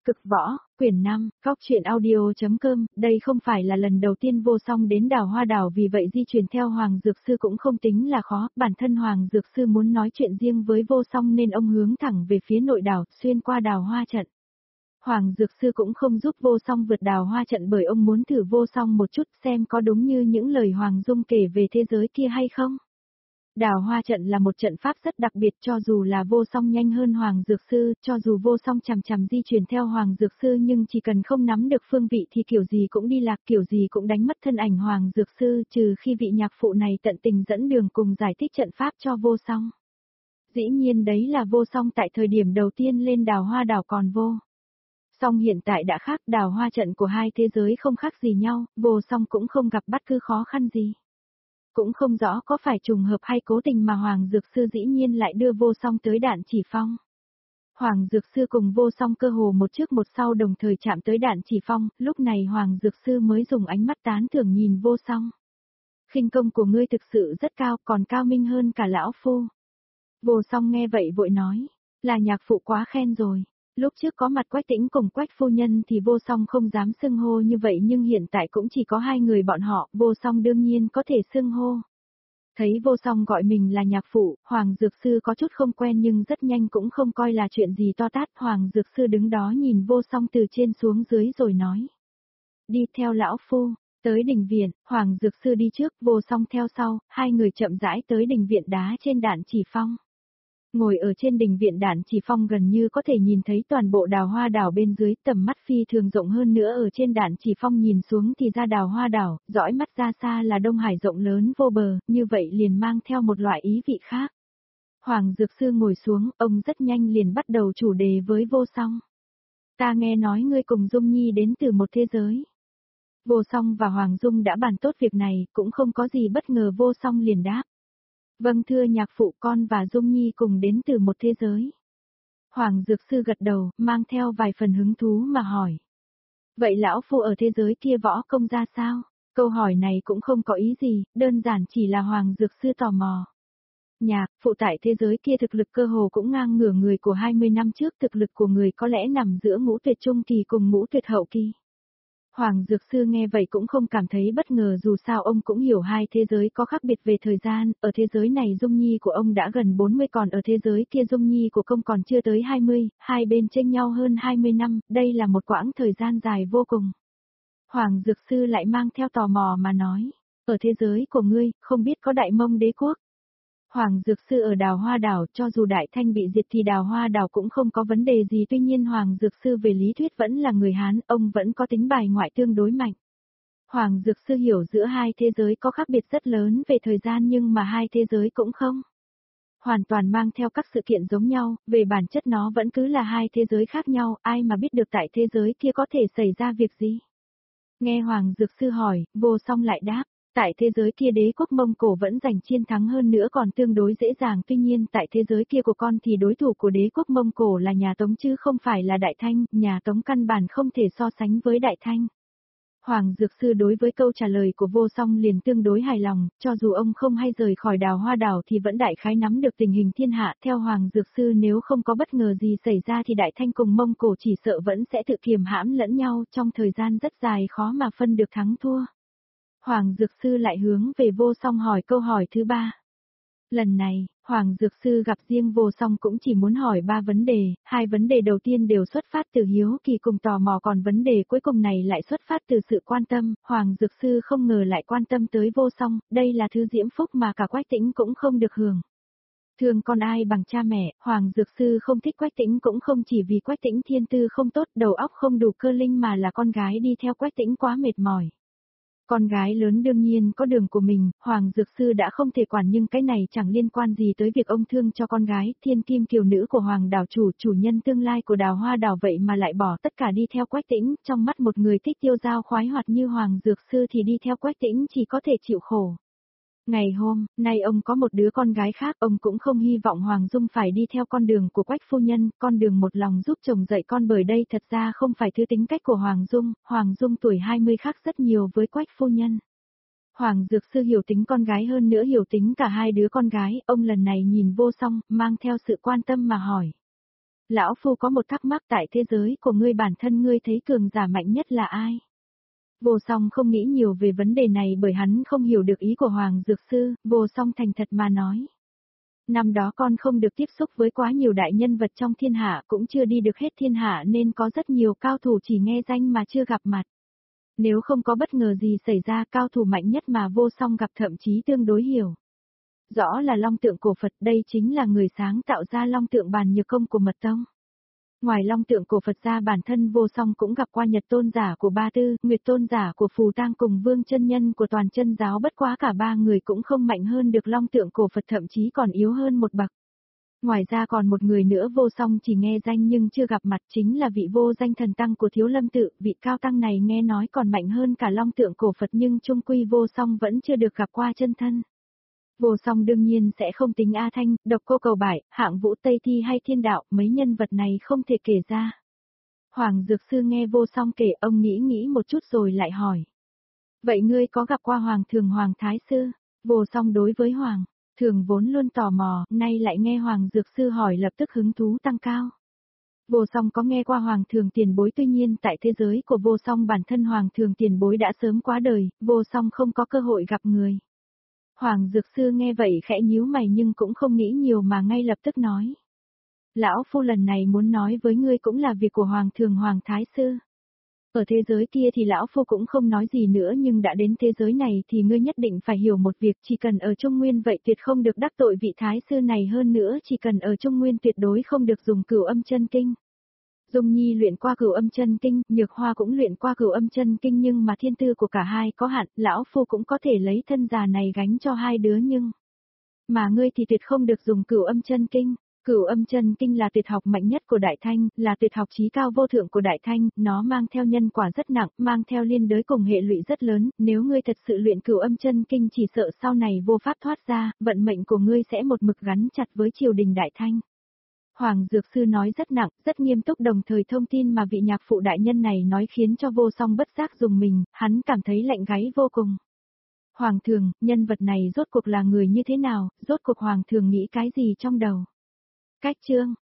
Cực võ, quyển 5, Cóc truyện audio.com, đây không phải là lần đầu tiên Vô Song đến đảo Hoa Đảo, vì vậy di chuyển theo Hoàng Dược Sư cũng không tính là khó, bản thân Hoàng Dược Sư muốn nói chuyện riêng với Vô Song nên ông hướng thẳng về phía nội đảo, xuyên qua đảo Hoa Trận. Hoàng Dược Sư cũng không giúp Vô Song vượt đảo Hoa Trận bởi ông muốn thử Vô Song một chút xem có đúng như những lời Hoàng Dung kể về thế giới kia hay không. Đào Hoa Trận là một trận pháp rất đặc biệt, cho dù là Vô Song nhanh hơn Hoàng Dược Sư, cho dù Vô Song chằm chằm di chuyển theo Hoàng Dược Sư nhưng chỉ cần không nắm được phương vị thì kiểu gì cũng đi lạc, kiểu gì cũng đánh mất thân ảnh Hoàng Dược Sư, trừ khi vị nhạc phụ này tận tình dẫn đường cùng giải thích trận pháp cho Vô Song. Dĩ nhiên đấy là Vô Song tại thời điểm đầu tiên lên đào Hoa Đảo còn Vô Song hiện tại đã khác, đào Hoa Trận của hai thế giới không khác gì nhau, Vô Song cũng không gặp bất cứ khó khăn gì. Cũng không rõ có phải trùng hợp hay cố tình mà Hoàng Dược Sư dĩ nhiên lại đưa Vô Song tới Đạn Chỉ Phong. Hoàng Dược Sư cùng Vô Song cơ hồ một trước một sau đồng thời chạm tới Đạn Chỉ Phong, lúc này Hoàng Dược Sư mới dùng ánh mắt tán thưởng nhìn Vô Song. Khinh công của ngươi thực sự rất cao, còn cao minh hơn cả lão phu. Vô Song nghe vậy vội nói, là nhạc phụ quá khen rồi. Lúc trước có mặt Quách Tĩnh cùng Quách phu nhân thì Vô Song không dám xưng hô như vậy, nhưng hiện tại cũng chỉ có hai người bọn họ, Vô Song đương nhiên có thể xưng hô. Thấy Vô Song gọi mình là nhạc phụ, Hoàng Dược Sư có chút không quen nhưng rất nhanh cũng không coi là chuyện gì to tát. Hoàng Dược Sư đứng đó nhìn Vô Song từ trên xuống dưới rồi nói, đi theo lão phu. Tới đình viện, Hoàng Dược Sư đi trước, Vô Song theo sau, hai người chậm rãi tới đình viện đá trên Đạn Chỉ Phong. Ngồi ở trên đình viện Đạn Chỉ Phong gần như có thể nhìn thấy toàn bộ đào Hoa Đảo bên dưới, tầm mắt phi thường rộng hơn nữa, ở trên Đạn Chỉ Phong nhìn xuống thì ra đào Hoa Đảo, dõi mắt ra xa là Đông Hải rộng lớn vô bờ, như vậy liền mang theo một loại ý vị khác. Hoàng Dược Sư ngồi xuống, ông rất nhanh liền bắt đầu chủ đề với Vô Song. Ta nghe nói ngươi cùng Dung Nhi đến từ một thế giới. Vô Song và Hoàng Dung đã bàn tốt việc này, cũng không có gì bất ngờ, Vô Song liền đáp. Vâng thưa nhạc phụ, con và Dung Nhi cùng đến từ một thế giới. Hoàng Dược Sư gật đầu, mang theo vài phần hứng thú mà hỏi. Vậy lão phu ở thế giới kia võ công ra sao? Câu hỏi này cũng không có ý gì, đơn giản chỉ là Hoàng Dược Sư tò mò. Nhạc phụ tại thế giới kia thực lực cơ hồ cũng ngang ngửa người của 20 năm trước, thực lực của người có lẽ nằm giữa ngũ tuyệt trung kỳ cùng ngũ tuyệt hậu kỳ. Hoàng Dược Sư nghe vậy cũng không cảm thấy bất ngờ, dù sao ông cũng hiểu hai thế giới có khác biệt về thời gian, ở thế giới này Dung Nhi của ông đã gần 40, còn ở thế giới kia Dung Nhi của công còn chưa tới 20, hai bên chênh nhau hơn 20 năm, đây là một quãng thời gian dài vô cùng. Hoàng Dược Sư lại mang theo tò mò mà nói, ở thế giới của ngươi, không biết có Đại Mông Đế quốc? Hoàng Dược Sư ở đào Hoa Đảo, cho dù Đại Thanh bị diệt thì đào Hoa Đảo cũng không có vấn đề gì, tuy nhiên Hoàng Dược Sư về lý thuyết vẫn là người Hán, ông vẫn có tính bài ngoại tương đối mạnh. Hoàng Dược Sư hiểu giữa hai thế giới có khác biệt rất lớn về thời gian, nhưng mà hai thế giới cũng không hoàn toàn mang theo các sự kiện giống nhau, về bản chất nó vẫn cứ là hai thế giới khác nhau, ai mà biết được tại thế giới kia có thể xảy ra việc gì. Nghe Hoàng Dược Sư hỏi, Vô Song lại đáp. Tại thế giới kia đế quốc Mông Cổ vẫn giành chiến thắng hơn nữa, còn tương đối dễ dàng, tuy nhiên tại thế giới kia của con thì đối thủ của đế quốc Mông Cổ là nhà Tống chứ không phải là Đại Thanh, nhà Tống căn bản không thể so sánh với Đại Thanh. Hoàng Dược Sư đối với câu trả lời của Vô Song liền tương đối hài lòng, cho dù ông không hay rời khỏi đào Hoa Đảo thì vẫn đại khái nắm được tình hình thiên hạ, theo Hoàng Dược Sư nếu không có bất ngờ gì xảy ra thì Đại Thanh cùng Mông Cổ chỉ sợ vẫn sẽ tự kiềm hãm lẫn nhau, trong thời gian rất dài khó mà phân được thắng thua. Hoàng Dược Sư lại hướng về Vô Song hỏi câu hỏi thứ ba. Lần này, Hoàng Dược Sư gặp riêng Vô Song cũng chỉ muốn hỏi 3 vấn đề, hai vấn đề đầu tiên đều xuất phát từ hiếu kỳ cùng tò mò, còn vấn đề cuối cùng này lại xuất phát từ sự quan tâm. Hoàng Dược Sư không ngờ lại quan tâm tới Vô Song, đây là thứ diễm phúc mà cả Quách Tĩnh cũng không được hưởng. Thương con ai bằng cha mẹ, Hoàng Dược Sư không thích Quách Tĩnh cũng không chỉ vì Quách Tĩnh thiên tư không tốt, đầu óc không đủ cơ linh, mà là con gái đi theo Quách Tĩnh quá mệt mỏi. Con gái lớn đương nhiên có đường của mình, Hoàng Dược Sư đã không thể quản, nhưng cái này chẳng liên quan gì tới việc ông thương cho con gái, thiên kim kiều nữ của Hoàng đảo chủ nhân tương lai của đào Hoa Đảo, vậy mà lại bỏ tất cả đi theo Quách Tĩnh, trong mắt một người thích tiêu dao khoái hoạt như Hoàng Dược Sư thì đi theo Quách Tĩnh chỉ có thể chịu khổ. Ngày hôm nay ông có một đứa con gái khác, ông cũng không hy vọng Hoàng Dung phải đi theo con đường của Quách phu nhân, con đường một lòng giúp chồng dạy con, bởi đây thật ra không phải thứ tính cách của Hoàng Dung tuổi 20 khác rất nhiều với Quách phu nhân. Hoàng Dược Sư hiểu tính con gái hơn nữa hiểu tính cả hai đứa con gái, ông lần này nhìn Vô Song, mang theo sự quan tâm mà hỏi. Lão Phu có một thắc mắc tại thế giới của ngươi bản thân ngươi thấy cường giả mạnh nhất là ai? Vô Song không nghĩ nhiều về vấn đề này bởi hắn không hiểu được ý của Hoàng Dược Sư, Vô Song thành thật mà nói. Năm đó con không được tiếp xúc với quá nhiều đại nhân vật trong thiên hạ cũng chưa đi được hết thiên hạ nên có rất nhiều cao thủ chỉ nghe danh mà chưa gặp mặt. Nếu không có bất ngờ gì xảy ra cao thủ mạnh nhất mà Vô Song gặp thậm chí tương đối hiểu. Rõ là long tượng cổ Phật đây chính là người sáng tạo ra long tượng bàn nhược công của mật tông. Ngoài long tượng cổ Phật ra bản thân Vô Song cũng gặp qua Nhật tôn giả của Ba Tư, Nguyệt tôn giả của Phù Tang cùng Vương chân nhân của toàn chân giáo bất quá cả ba người cũng không mạnh hơn được long tượng cổ Phật thậm chí còn yếu hơn một bậc. Ngoài ra còn một người nữa Vô Song chỉ nghe danh nhưng chưa gặp mặt chính là vị vô danh thần tăng của Thiếu Lâm tự, vị cao tăng này nghe nói còn mạnh hơn cả long tượng cổ Phật nhưng chung quy Vô Song vẫn chưa được gặp qua chân thân. Vô Song đương nhiên sẽ không tính A Thanh, Độc Cô Cầu Bại, Hạng Vũ Tây Thi hay Thiên Đạo, mấy nhân vật này không thể kể ra. Hoàng Dược Sư nghe Vô Song kể ông nghĩ một chút rồi lại hỏi. Vậy ngươi có gặp qua Hoàng Thường Hoàng Thái Sư? Vô Song đối với Hoàng Thường vốn luôn tò mò, nay lại nghe Hoàng Dược Sư hỏi lập tức hứng thú tăng cao. Vô Song có nghe qua Hoàng Thường tiền bối tuy nhiên tại thế giới của Vô Song bản thân Hoàng Thường tiền bối đã sớm quá đời, Vô Song không có cơ hội gặp người. Hoàng Dược Sư nghe vậy khẽ nhíu mày nhưng cũng không nghĩ nhiều mà ngay lập tức nói. Lão Phu lần này muốn nói với ngươi cũng là việc của Hoàng Thường Hoàng Thái Sư. Ở thế giới kia thì Lão Phu cũng không nói gì nữa nhưng đã đến thế giới này thì ngươi nhất định phải hiểu một việc chỉ cần ở Trung Nguyên vậy tuyệt không được đắc tội vị Thái Sư này hơn nữa chỉ cần ở Trung Nguyên tuyệt đối không được dùng Cửu Âm Chân Kinh. Dung Nhi luyện qua Cửu Âm Chân Kinh, Nhược Hoa cũng luyện qua Cửu Âm Chân Kinh nhưng mà thiên tư của cả hai có hạn, lão phu cũng có thể lấy thân già này gánh cho hai đứa nhưng mà ngươi thì tuyệt không được dùng Cửu Âm Chân Kinh. Cửu Âm Chân Kinh là tuyệt học mạnh nhất của Đại Thanh, là tuyệt học chí cao vô thượng của Đại Thanh, nó mang theo nhân quả rất nặng, mang theo liên đới cùng hệ lụy rất lớn, nếu ngươi thật sự luyện Cửu Âm Chân Kinh chỉ sợ sau này vô pháp thoát ra, vận mệnh của ngươi sẽ một mực gắn chặt với triều đình Đại Thanh. Hoàng Dược Sư nói rất nặng, rất nghiêm túc đồng thời thông tin mà vị nhạc phụ đại nhân này nói khiến cho Vô Song bất giác dùng mình, hắn cảm thấy lạnh gáy vô cùng. Hoàng Thường, nhân vật này rốt cuộc là người như thế nào, rốt cuộc Hoàng Thường nghĩ cái gì trong đầu? Cách chương